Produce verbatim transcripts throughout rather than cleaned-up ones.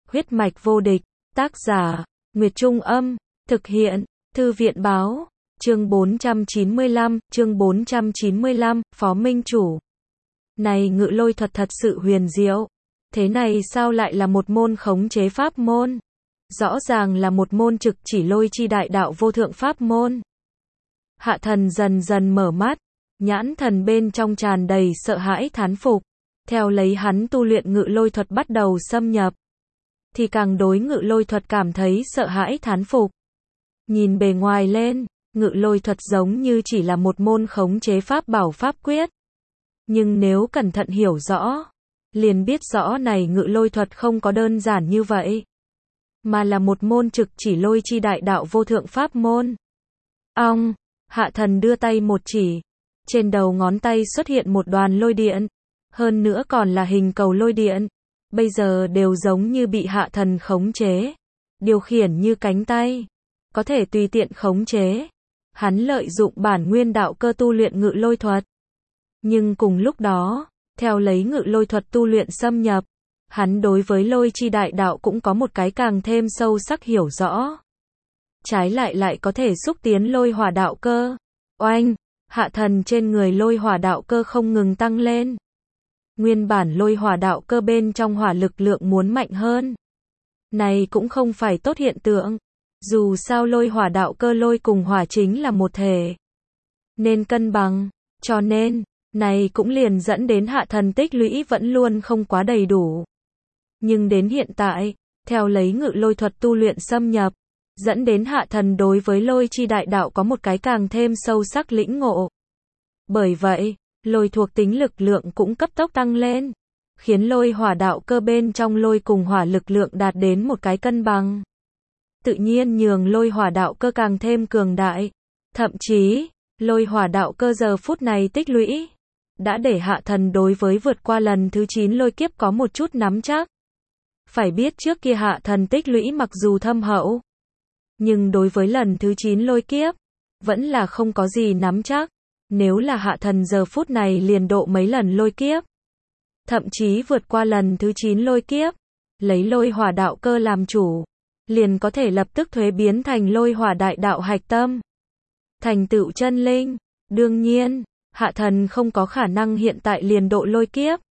Huyết mạch vô địch, tác giả, Nguyệt Trung Âm, thực hiện, Thư viện Báo, chương bốn trăm chín mươi lăm, chương bốn trăm chín mươi lăm, Phó Minh Chủ. Này ngự lôi thuật thật sự huyền diệu. Thế này sao lại là một môn khống chế pháp môn? Rõ ràng là một môn trực chỉ lôi chi đại đạo vô thượng pháp môn. Hạ thần dần dần mở mắt, nhãn thần bên trong tràn đầy sợ hãi thán phục. Theo lấy hắn tu luyện ngự lôi thuật bắt đầu xâm nhập, thì càng đối ngự lôi thuật cảm thấy sợ hãi thán phục. Nhìn bề ngoài lên, ngự lôi thuật giống như chỉ là một môn khống chế pháp bảo pháp quyết. Nhưng nếu cẩn thận hiểu rõ, liền biết rõ này ngự lôi thuật không có đơn giản như vậy, mà là một môn trực chỉ lôi chi đại đạo vô thượng pháp môn. Ong, hạ thần đưa tay một chỉ, trên đầu ngón tay xuất hiện một đoàn lôi điện, hơn nữa còn là hình cầu lôi điện, bây giờ đều giống như bị hạ thần khống chế, điều khiển như cánh tay, có thể tùy tiện khống chế. Hắn lợi dụng bản nguyên đạo cơ tu luyện ngự lôi thuật. Nhưng cùng lúc đó, theo lấy ngự lôi thuật tu luyện xâm nhập, hắn đối với lôi chi đại đạo cũng có một cái càng thêm sâu sắc hiểu rõ. Trái lại lại có thể xúc tiến lôi hỏa đạo cơ. Oanh, hạ thần trên người lôi hỏa đạo cơ không ngừng tăng lên. Nguyên bản lôi hỏa đạo cơ bên trong hỏa lực lượng muốn mạnh hơn. Này cũng không phải tốt hiện tượng. Dù sao lôi hỏa đạo cơ lôi cùng hỏa chính là một thể, nên cân bằng, cho nên, này cũng liền dẫn đến hạ thần tích lũy vẫn luôn không quá đầy đủ. Nhưng đến hiện tại, theo lấy ngự lôi thuật tu luyện xâm nhập, dẫn đến hạ thần đối với lôi chi đại đạo có một cái càng thêm sâu sắc lĩnh ngộ. Bởi vậy, lôi thuộc tính lực lượng cũng cấp tốc tăng lên, khiến lôi hỏa đạo cơ bên trong lôi cùng hỏa lực lượng đạt đến một cái cân bằng. Tự nhiên nhường lôi hỏa đạo cơ càng thêm cường đại. Thậm chí, lôi hỏa đạo cơ giờ phút này tích lũy, đã để hạ thần đối với vượt qua lần thứ chín lôi kiếp có một chút nắm chắc. Phải biết trước kia hạ thần tích lũy mặc dù thâm hậu, nhưng đối với lần thứ chín lôi kiếp, vẫn là không có gì nắm chắc. Nếu là hạ thần giờ phút này liền độ mấy lần lôi kiếp, thậm chí vượt qua lần thứ chín lôi kiếp, lấy lôi hỏa đạo cơ làm chủ, liền có thể lập tức thuế biến thành lôi hỏa đại đạo hạch tâm, thành tựu chân linh. Đương nhiên, hạ thần không có khả năng hiện tại liền độ lôi kiếp.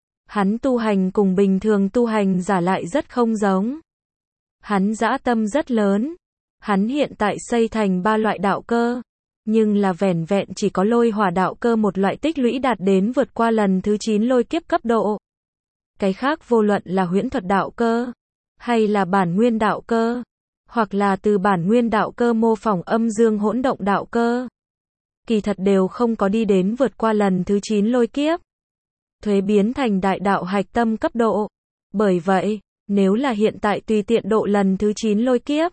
Hắn tu hành cùng bình thường tu hành giả lại rất không giống. Hắn dã tâm rất lớn. Hắn hiện tại xây thành ba loại đạo cơ, nhưng là vẻn vẹn chỉ có lôi hỏa đạo cơ một loại tích lũy đạt đến vượt qua lần thứ chín lôi kiếp cấp độ. Cái khác vô luận là huyễn thuật đạo cơ, hay là bản nguyên đạo cơ, hoặc là từ bản nguyên đạo cơ mô phỏng âm dương hỗn động đạo cơ, kỳ thật đều không có đi đến vượt qua lần thứ chín lôi kiếp, thuế biến thành đại đạo hạch tâm cấp độ. Bởi vậy, nếu là hiện tại tùy tiện độ lần thứ chín lôi kiếp,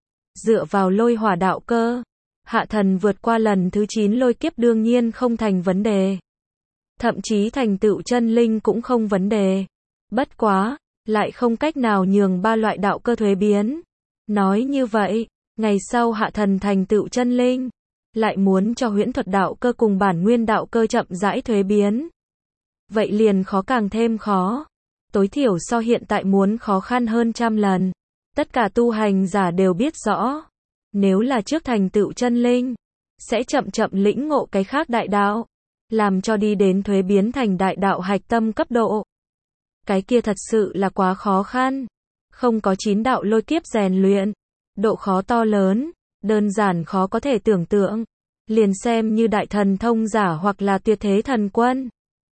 dựa vào lôi hỏa đạo cơ, hạ thần vượt qua lần thứ chín lôi kiếp đương nhiên không thành vấn đề. Thậm chí thành tựu chân linh cũng không vấn đề. Bất quá, lại không cách nào nhường ba loại đạo cơ thuế biến. Nói như vậy, ngày sau hạ thần thành tựu chân linh, lại muốn cho huyễn thuật đạo cơ cùng bản nguyên đạo cơ chậm rãi thuế biến. Vậy liền khó càng thêm khó. Tối thiểu so hiện tại muốn khó khăn hơn trăm lần. Tất cả tu hành giả đều biết rõ. Nếu là trước thành tựu chân linh, sẽ chậm chậm lĩnh ngộ cái khác đại đạo, làm cho đi đến thuế biến thành đại đạo hạch tâm cấp độ. Cái kia thật sự là quá khó khăn. Không có chín đạo lôi kiếp rèn luyện, độ khó to lớn, đơn giản khó có thể tưởng tượng. Liền xem như đại thần thông giả hoặc là tuyệt thế thần quân,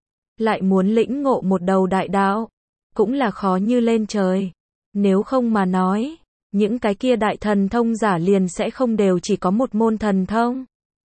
lại muốn lĩnh ngộ một đầu đại đạo, cũng là khó như lên trời. Nếu không mà nói, những cái kia đại thần thông giả liền sẽ không đều chỉ có một môn thần thông,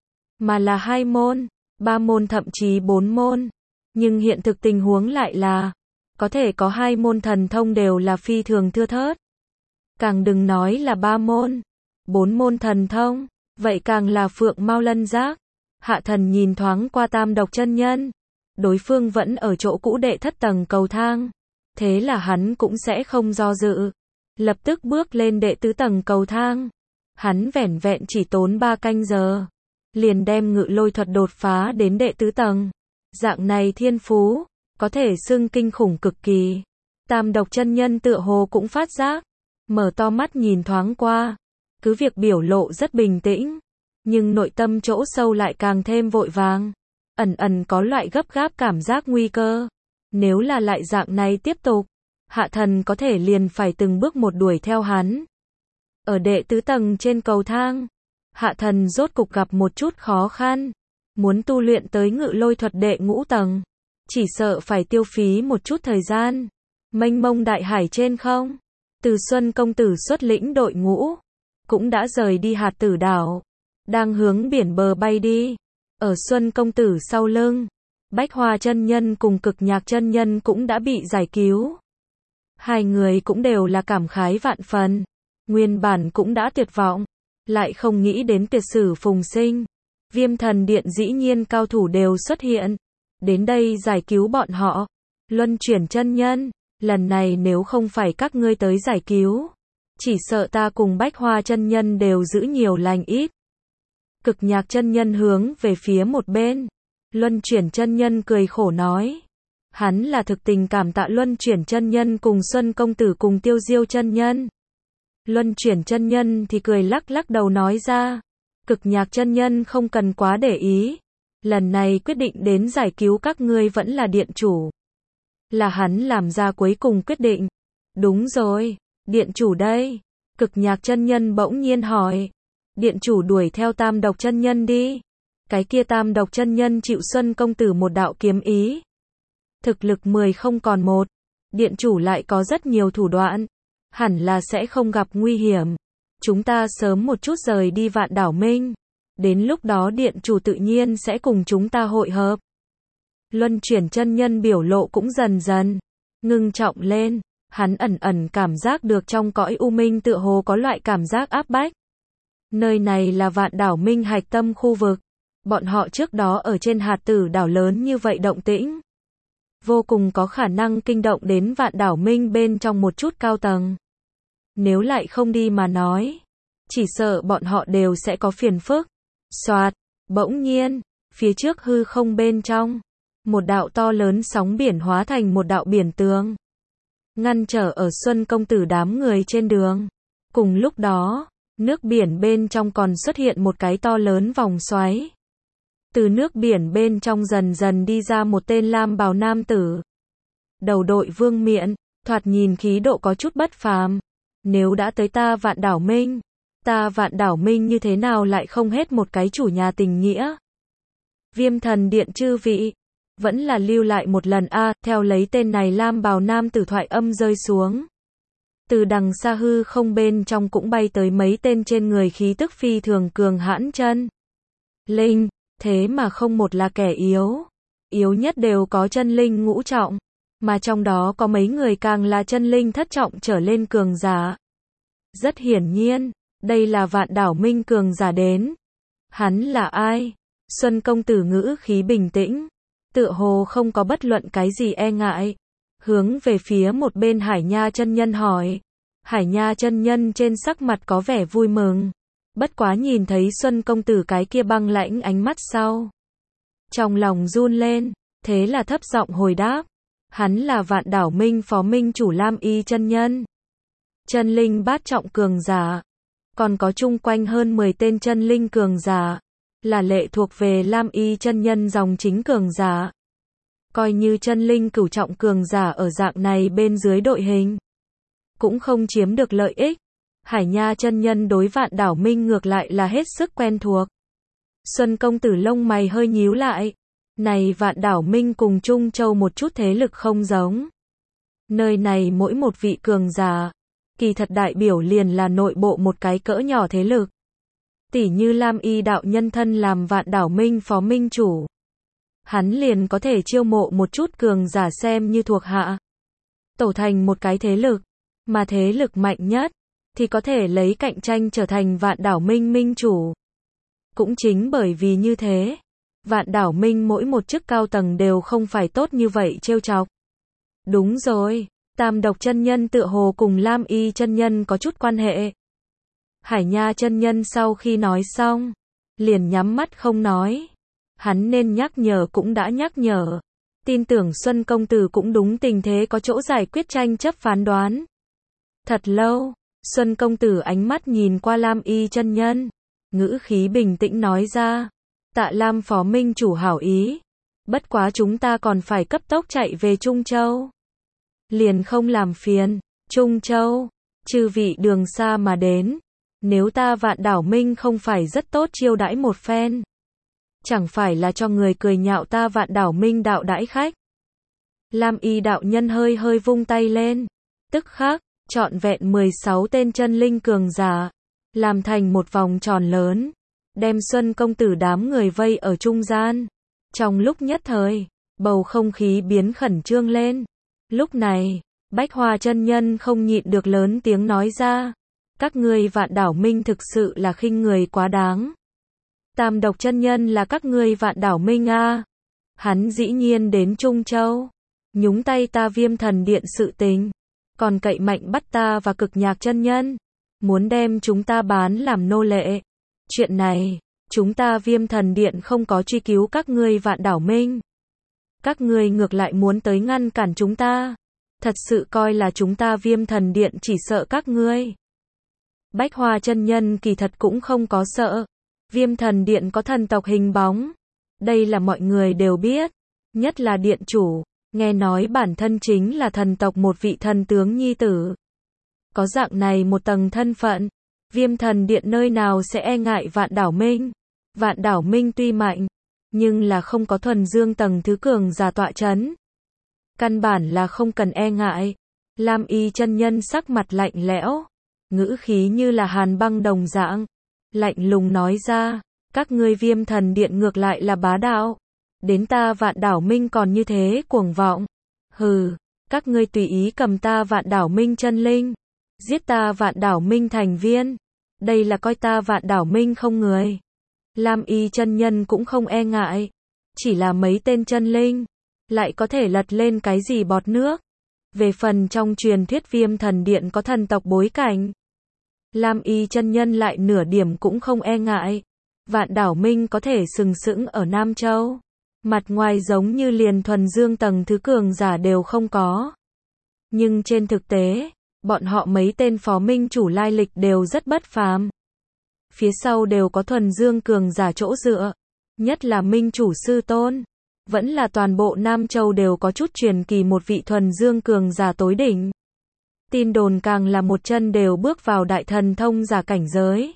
mà là hai môn, ba môn thậm chí bốn môn. Nhưng hiện thực tình huống lại là, có thể có hai môn thần thông đều là phi thường thưa thớt. Càng đừng nói là ba môn, bốn môn thần thông, vậy càng là phượng mao lân giác. Hạ thần nhìn thoáng qua Tam Độc chân nhân, đối phương vẫn ở chỗ cũ đệ thất tầng cầu thang, thế là hắn cũng sẽ không do dự, lập tức bước lên đệ tứ tầng cầu thang. Hắn vẻn vẹn chỉ tốn ba canh giờ, liền đem ngự lôi thuật đột phá đến đệ tứ tầng. Dạng này thiên phú, có thể xưng kinh khủng cực kỳ. Tam độc chân nhân tựa hồ cũng phát giác, mở to mắt nhìn thoáng qua, cứ việc biểu lộ rất bình tĩnh, nhưng nội tâm chỗ sâu lại càng thêm vội vàng, ẩn ẩn có loại gấp gáp cảm giác nguy cơ. Nếu là lại dạng này tiếp tục, hạ thần có thể liền phải từng bước một đuổi theo hắn. Ở đệ tứ tầng trên cầu thang, hạ thần rốt cục gặp một chút khó khăn, muốn tu luyện tới ngự lôi thuật đệ ngũ tầng, chỉ sợ phải tiêu phí một chút thời gian. Mênh mông đại hải trên không, Từ Xuân công tử xuất lĩnh đội ngũ, cũng đã rời đi Hạt Tử đảo, đang hướng biển bờ bay đi. Ở Xuân công tử sau lưng, Bách Hoa chân nhân cùng Cực Nhạc chân nhân cũng đã bị giải cứu. Hai người cũng đều là cảm khái vạn phần, nguyên bản cũng đã tuyệt vọng, lại không nghĩ đến tuyệt sử phùng sinh. Viêm thần điện dĩ nhiên cao thủ đều xuất hiện, đến đây giải cứu bọn họ. Luân chuyển chân nhân, lần này nếu không phải các ngươi tới giải cứu, chỉ sợ ta cùng Bách Hoa chân nhân đều giữ nhiều lành ít. Cực Nhạc chân nhân hướng về phía một bên, Luân chuyển chân nhân cười khổ nói. Hắn là thực tình cảm tạ Luân chuyển chân nhân cùng Xuân công tử cùng Tiêu Diêu chân nhân. Luân chuyển chân nhân thì cười lắc lắc đầu nói ra. Cực Nhạc chân nhân không cần quá để ý. Lần này quyết định đến giải cứu các ngươi vẫn là điện chủ. Là hắn làm ra cuối cùng quyết định. Đúng rồi, điện chủ đây. Cực Nhạc chân nhân bỗng nhiên hỏi. Điện chủ đuổi theo Tam độc chân nhân đi. Cái kia Tam độc chân nhân chịu Xuân công tử một đạo kiếm ý. Thực lực mười không còn một. Điện chủ lại có rất nhiều thủ đoạn. Hẳn là sẽ không gặp nguy hiểm. Chúng ta sớm một chút rời đi Vạn Đảo Minh. Đến lúc đó điện chủ tự nhiên sẽ cùng chúng ta hội hợp. Luân chuyển chân nhân biểu lộ cũng dần dần ngưng trọng lên. Hắn ẩn ẩn cảm giác được trong cõi u minh tựa hồ có loại cảm giác áp bách. Nơi này là Vạn Đảo Minh hạch tâm khu vực. Bọn họ trước đó ở trên Hạt Tử đảo lớn như vậy động tĩnh, vô cùng có khả năng kinh động đến Vạn Đảo Minh bên trong một chút cao tầng. Nếu lại không đi mà nói, chỉ sợ bọn họ đều sẽ có phiền phức. Soạt, bỗng nhiên, phía trước hư không bên trong, một đạo to lớn sóng biển hóa thành một đạo biển tường, ngăn trở ở Xuân công tử đám người trên đường. Cùng lúc đó, nước biển bên trong còn xuất hiện một cái to lớn vòng xoáy. Từ nước biển bên trong dần dần đi ra một tên lam bào nam tử. Đầu đội vương miện, thoạt nhìn khí độ có chút bất phàm. Nếu đã tới ta Vạn Đảo Minh, ta Vạn Đảo Minh như thế nào lại không hết một cái chủ nhà tình nghĩa. Viêm thần điện chư vị, vẫn là lưu lại một lần a. À, theo lấy tên này lam bào nam tử thoại âm rơi xuống. Từ đằng xa hư không bên trong cũng bay tới mấy tên trên người khí tức phi thường cường hãn chân linh. Thế mà không một là kẻ yếu. Yếu nhất đều có chân linh ngũ trọng. Mà trong đó có mấy người càng là chân linh thất trọng trở lên cường giả. Rất hiển nhiên, đây là Vạn Đảo Minh cường giả đến. Hắn là ai? Xuân công tử ngữ khí bình tĩnh, tựa hồ không có bất luận cái gì e ngại. Hướng về phía một bên Hải Nha chân nhân hỏi. Hải Nha chân nhân trên sắc mặt có vẻ vui mừng. Bất quá nhìn thấy Xuân công tử cái kia băng lãnh ánh mắt sau, trong lòng run lên, thế là thấp giọng hồi đáp. Hắn là Vạn Đảo Minh phó minh chủ Lam Y chân nhân. Chân linh bát trọng cường giả. Còn có chung quanh hơn mười tên chân linh cường giả. Là lệ thuộc về Lam Y chân nhân dòng chính cường giả. Coi như chân linh cửu trọng cường giả ở dạng này bên dưới đội hình, cũng không chiếm được lợi ích. Hải Nha chân nhân đối Vạn Đảo Minh ngược lại là hết sức quen thuộc. Xuân công tử lông mày hơi nhíu lại. Này Vạn Đảo Minh cùng Trung Châu một chút thế lực không giống. Nơi này mỗi một vị cường giả, kỳ thật đại biểu liền là nội bộ một cái cỡ nhỏ thế lực. Tỷ như Lam Y đạo nhân thân làm Vạn Đảo Minh phó minh chủ. Hắn liền có thể chiêu mộ một chút cường giả xem như thuộc hạ. Tổ thành một cái thế lực, mà thế lực mạnh nhất thì có thể lấy cạnh tranh trở thành Vạn Đảo Minh minh chủ. Cũng chính bởi vì như thế, Vạn Đảo Minh mỗi một chức cao tầng đều không phải tốt như vậy trêu chọc. Đúng rồi, Tam độc chân nhân tựa hồ cùng Lam Y chân nhân có chút quan hệ. Hải Nha chân nhân sau khi nói xong, liền nhắm mắt không nói. Hắn nên nhắc nhở cũng đã nhắc nhở. Tin tưởng Xuân công tử cũng đúng tình thế có chỗ giải quyết tranh chấp phán đoán. Thật lâu, Xuân công tử ánh mắt nhìn qua Lam Y chân nhân, ngữ khí bình tĩnh nói ra, tạ Lam phó minh chủ hảo ý, bất quá chúng ta còn phải cấp tốc chạy về Trung Châu. Liền không làm phiền, Trung Châu, chư vị đường xa mà đến, nếu ta Vạn Đảo Minh không phải rất tốt chiêu đãi một phen, chẳng phải là cho người cười nhạo ta Vạn Đảo Minh đạo đãi khách. Lam Y đạo nhân hơi hơi vung tay lên, tức khắc, trọn vẹn mười sáu tên chân linh cường giả, làm thành một vòng tròn lớn, đem Xuân công tử đám người vây ở trung gian. Trong lúc nhất thời, bầu không khí biến khẩn trương lên. Lúc này, Bách Hoa chân nhân không nhịn được lớn tiếng nói ra, các ngươi Vạn Đảo Minh thực sự là khinh người quá đáng. Tam Độc chân nhân là các ngươi Vạn Đảo Minh a? Hắn dĩ nhiên đến Trung Châu, nhúng tay ta Viêm Thần Điện sự tình, còn cậy mạnh bắt ta và Cực Nhạc chân nhân, muốn đem chúng ta bán làm nô lệ. Chuyện này, chúng ta Viêm Thần Điện không có truy cứu các ngươi Vạn Đảo Minh. Các ngươi ngược lại muốn tới ngăn cản chúng ta. Thật sự coi là chúng ta Viêm Thần Điện chỉ sợ các ngươi. Bách Hoa chân nhân kỳ thật cũng không có sợ. Viêm Thần Điện có thần tộc hình bóng. Đây là mọi người đều biết. Nhất là điện chủ, nghe nói bản thân chính là thần tộc một vị thần tướng nhi tử. Có dạng này một tầng thân phận, Viêm Thần Điện nơi nào sẽ e ngại Vạn Đảo Minh. Vạn Đảo Minh tuy mạnh, nhưng là không có thuần dương tầng thứ cường giả tọa chấn. Căn bản là không cần e ngại. Lam Y chân nhân sắc mặt lạnh lẽo, ngữ khí như là hàn băng đồng dạng, lạnh lùng nói ra, các ngươi Viêm Thần Điện ngược lại là bá đạo, đến ta Vạn Đảo Minh còn như thế cuồng vọng. Hừ, các ngươi tùy ý cầm ta Vạn Đảo Minh chân linh, giết ta Vạn Đảo Minh thành viên, đây là coi ta Vạn Đảo Minh không người. Lam Y chân nhân cũng không e ngại, chỉ là mấy tên chân linh, lại có thể lật lên cái gì bọt nước. Về phần trong truyền thuyết Viêm Thần Điện có thần tộc bối cảnh, Lam Y chân nhân lại nửa điểm cũng không e ngại. Vạn Đảo Minh có thể sừng sững ở Nam Châu, mặt ngoài giống như liền thuần dương tầng thứ cường giả đều không có. Nhưng trên thực tế, bọn họ mấy tên phó minh chủ lai lịch đều rất bất phàm. Phía sau đều có thuần dương cường giả chỗ dựa, nhất là minh chủ sư tôn. Vẫn là toàn bộ Nam Châu đều có chút truyền kỳ một vị thuần dương cường giả tối đỉnh. Tin đồn càng là một chân đều bước vào đại thần thông giả cảnh giới.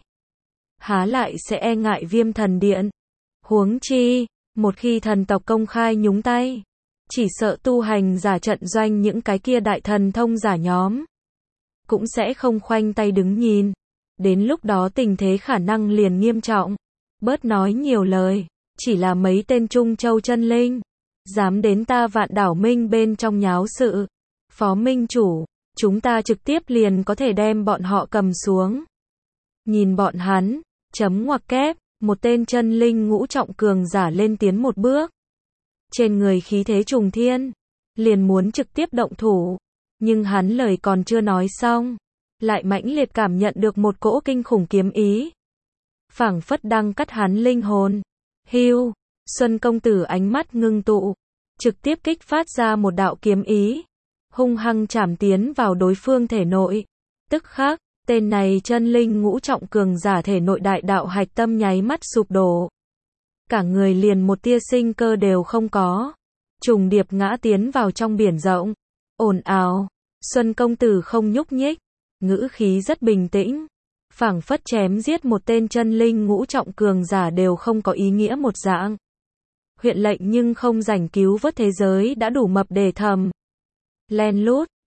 Há lại sẽ e ngại Viêm Thần Điện. Huống chi, một khi thần tộc công khai nhúng tay, chỉ sợ tu hành giả trận doanh những cái kia đại thần thông giả nhóm cũng sẽ không khoanh tay đứng nhìn. Đến lúc đó tình thế khả năng liền nghiêm trọng. Bớt nói nhiều lời, chỉ là mấy tên Trung Châu chân linh, dám đến ta Vạn Đảo Minh bên trong nháo sự. Phó minh chủ, chúng ta trực tiếp liền có thể đem bọn họ cầm xuống. Nhìn bọn hắn, chấm ngoặc kép, một tên chân linh ngũ trọng cường giả lên tiến một bước. Trên người khí thế trùng thiên, liền muốn trực tiếp động thủ. Nhưng hắn lời còn chưa nói xong, lại mãnh liệt cảm nhận được một cỗ kinh khủng kiếm ý. Phảng phất đang cắt hắn linh hồn. Hưu, Xuân công tử ánh mắt ngưng tụ, trực tiếp kích phát ra một đạo kiếm ý, hung hăng chảm tiến vào đối phương thể nội. Tức khắc, tên này chân linh ngũ trọng cường giả thể nội đại đạo hạch tâm nháy mắt sụp đổ. Cả người liền một tia sinh cơ đều không có, trùng điệp ngã tiến vào trong biển rộng. Ồn ào, Xuân công tử không nhúc nhích, ngữ khí rất bình tĩnh, phảng phất chém giết một tên chân linh ngũ trọng cường giả đều không có ý nghĩa một dạng. Huyện lệnh nhưng không rảnh cứu vớt thế giới đã đủ mập để thầm. Len lút,